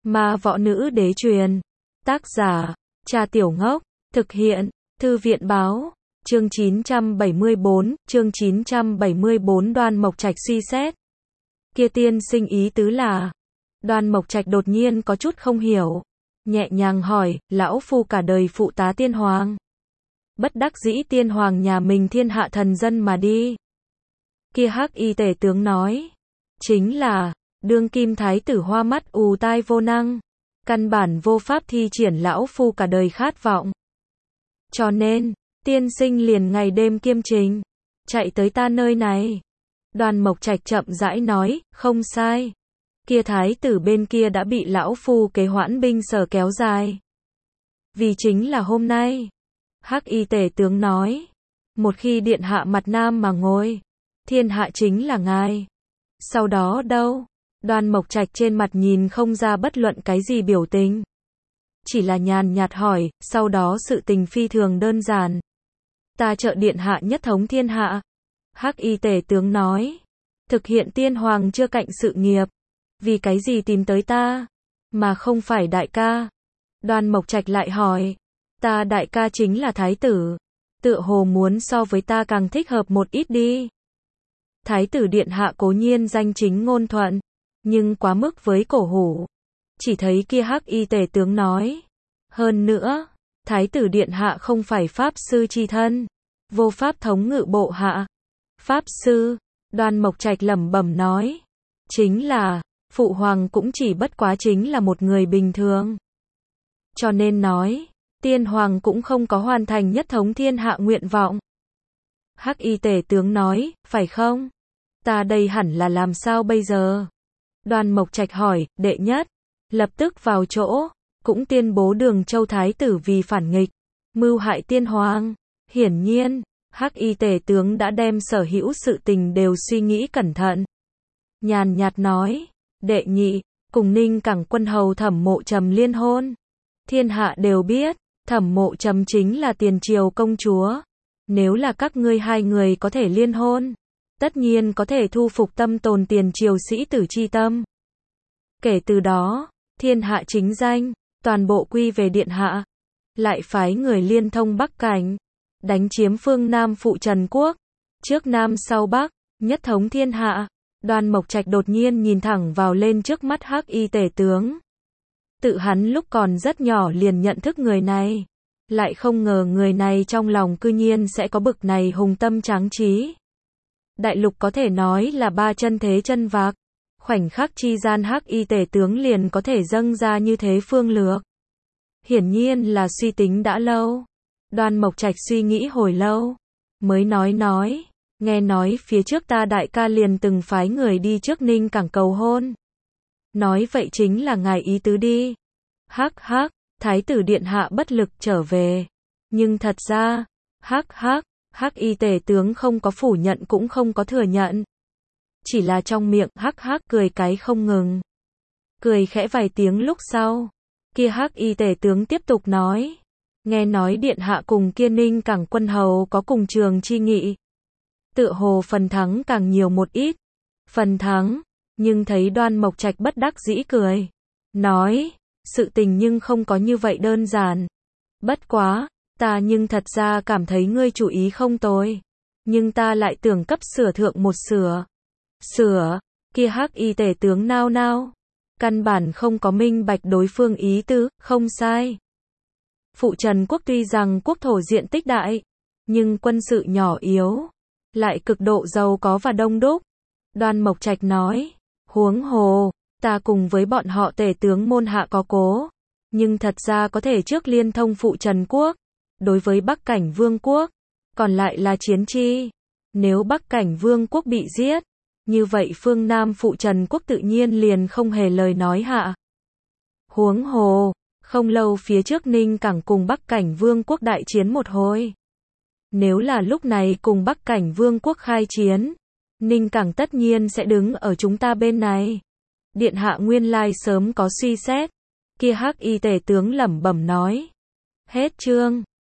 Ma Võ Nữ Đế Truyền. Tác giả, Cha Tiểu Ngốc. Thực hiện, Thư viện Báo. Chương 974, chương 974 Đoan Mộc Trạch suy xét. Kia tiên sinh ý tứ là. Đoan Mộc Trạch đột nhiên có chút không hiểu. Nhẹ nhàng hỏi, lão phu cả đời phụ tá tiên hoàng. Bất đắc dĩ tiên hoàng nhà mình thiên hạ thần dân mà đi. Kia hắc y tể tướng nói. Chính là, đương kim thái tử hoa mắt ù tai vô năng. Căn bản vô pháp thi triển lão phu cả đời khát vọng. Cho nên, tiên sinh liền ngày đêm kiêm trình. Chạy tới ta nơi này. Đoan Mộc Trạch chậm rãi nói, không sai. Kia thái tử bên kia đã bị lão phu kế hoãn binh sở kéo dài. Vì chính là hôm nay. Hắc y tể tướng nói. Một khi điện hạ mặt nam mà ngồi. Thiên hạ chính là ngài. Sau đó đâu? Đoan Mộc Trạch trên mặt nhìn không ra bất luận cái gì biểu tình. Chỉ là nhàn nhạt hỏi, sau đó sự tình phi thường đơn giản. Ta trợ điện hạ nhất thống thiên hạ. Hắc y tể tướng nói. Thực hiện tiên hoàng chưa cạnh sự nghiệp. Vì cái gì tìm tới ta? Mà không phải đại ca. Đoan Mộc Trạch lại hỏi. Ta đại ca chính là thái tử. Tựa hồ muốn so với ta càng thích hợp một ít đi. Thái tử điện hạ cố nhiên danh chính ngôn thuận. Nhưng quá mức với cổ hủ. Chỉ thấy kia hắc y tể tướng nói. Hơn nữa, thái tử điện hạ không phải pháp sư chi thân. Vô pháp thống ngự bộ hạ. Pháp sư, Đoan Mộc Trạch lẩm bẩm nói. Chính là, phụ hoàng cũng chỉ bất quá chính là một người bình thường. Cho nên nói, tiên hoàng cũng không có hoàn thành nhất thống thiên hạ nguyện vọng. Hắc y tể tướng nói, phải không? Ta đây hẳn là làm sao bây giờ? Đoan Mộc Trạch hỏi, đệ nhất, lập tức vào chỗ, cũng tuyên bố Đường Châu thái tử vì phản nghịch, mưu hại tiên hoàng. Hiển nhiên, hắc y tể tướng đã đem sở hữu sự tình đều suy nghĩ cẩn thận. Nhàn nhạt nói, đệ nhị, cùng Ninh Cảng quân hầu Thẩm Mộ Trầm liên hôn. Thiên hạ đều biết, Thẩm Mộ Trầm chính là tiền triều công chúa. Nếu là các ngươi hai người có thể liên hôn, tất nhiên có thể thu phục tâm tồn tiền triều sĩ tử chi tâm. Kể từ đó, thiên hạ chính danh, toàn bộ quy về điện hạ. Lại phái người liên thông Bắc Cảnh, đánh chiếm phương Nam phụ Trần Quốc, trước Nam sau Bắc, nhất thống thiên hạ. Đoan Mộc Trạch đột nhiên nhìn thẳng vào lên trước mắt hắc y tể tướng. Tự hắn lúc còn rất nhỏ liền nhận thức người này. Lại không ngờ người này trong lòng cư nhiên sẽ có bực này hùng tâm tráng trí. Đại lục có thể nói là ba chân thế chân vạc. Khoảnh khắc chi gian hắc y tể tướng liền có thể dâng ra như thế phương lược. Hiển nhiên là suy tính đã lâu. Đoan Mộc Trạch suy nghĩ hồi lâu. Mới nói. Nghe nói phía trước ta đại ca liền từng phái người đi trước Ninh Cảng cầu hôn. Nói vậy chính là ngài ý tứ đi. Hắc, thái tử điện hạ bất lực trở về. Nhưng thật ra, hắc y tể tướng không có phủ nhận cũng không có thừa nhận. Chỉ là trong miệng hắc cười cái không ngừng. Cười khẽ vài tiếng lúc sau. Kia hắc y tể tướng tiếp tục nói. Nghe nói điện hạ cùng kia Ninh Cảng quân hầu có cùng trường chi nghị. Tựa hồ phần thắng càng nhiều một ít. Phần thắng, nhưng thấy Đoan Mộc Trạch bất đắc dĩ cười. Nói, sự tình nhưng không có như vậy đơn giản. Bất quá, ta nhưng thật ra cảm thấy ngươi chủ ý không tồi. Nhưng ta lại tưởng cấp sửa thượng một sửa. Sửa, kia hắc y tể tướng nao. Căn bản không có minh bạch đối phương ý tứ, không sai. Phụ Trần Quốc tuy rằng quốc thổ diện tích đại, nhưng quân sự nhỏ yếu. Lại cực độ giàu có và đông đúc. Đoan Mộc Trạch nói, huống hồ, ta cùng với bọn họ tể tướng môn hạ có cố. Nhưng thật ra có thể trước liên thông phụ Trần Quốc. Đối với Bắc Cảnh Vương Quốc, còn lại là chiến chi. Nếu Bắc Cảnh Vương Quốc bị giết, như vậy phương Nam phụ Trần Quốc tự nhiên liền không hề lời nói hạ. Huống hồ, không lâu phía trước Ninh Cảng cùng Bắc Cảnh Vương Quốc đại chiến một hồi. Nếu là lúc này cùng Bắc Cảnh Vương Quốc khai chiến, Ninh Cảng tất nhiên sẽ đứng ở chúng ta bên này. Điện hạ nguyên lai sớm có suy xét. Kia hắc y tể tướng lẩm bẩm nói. Hết chương.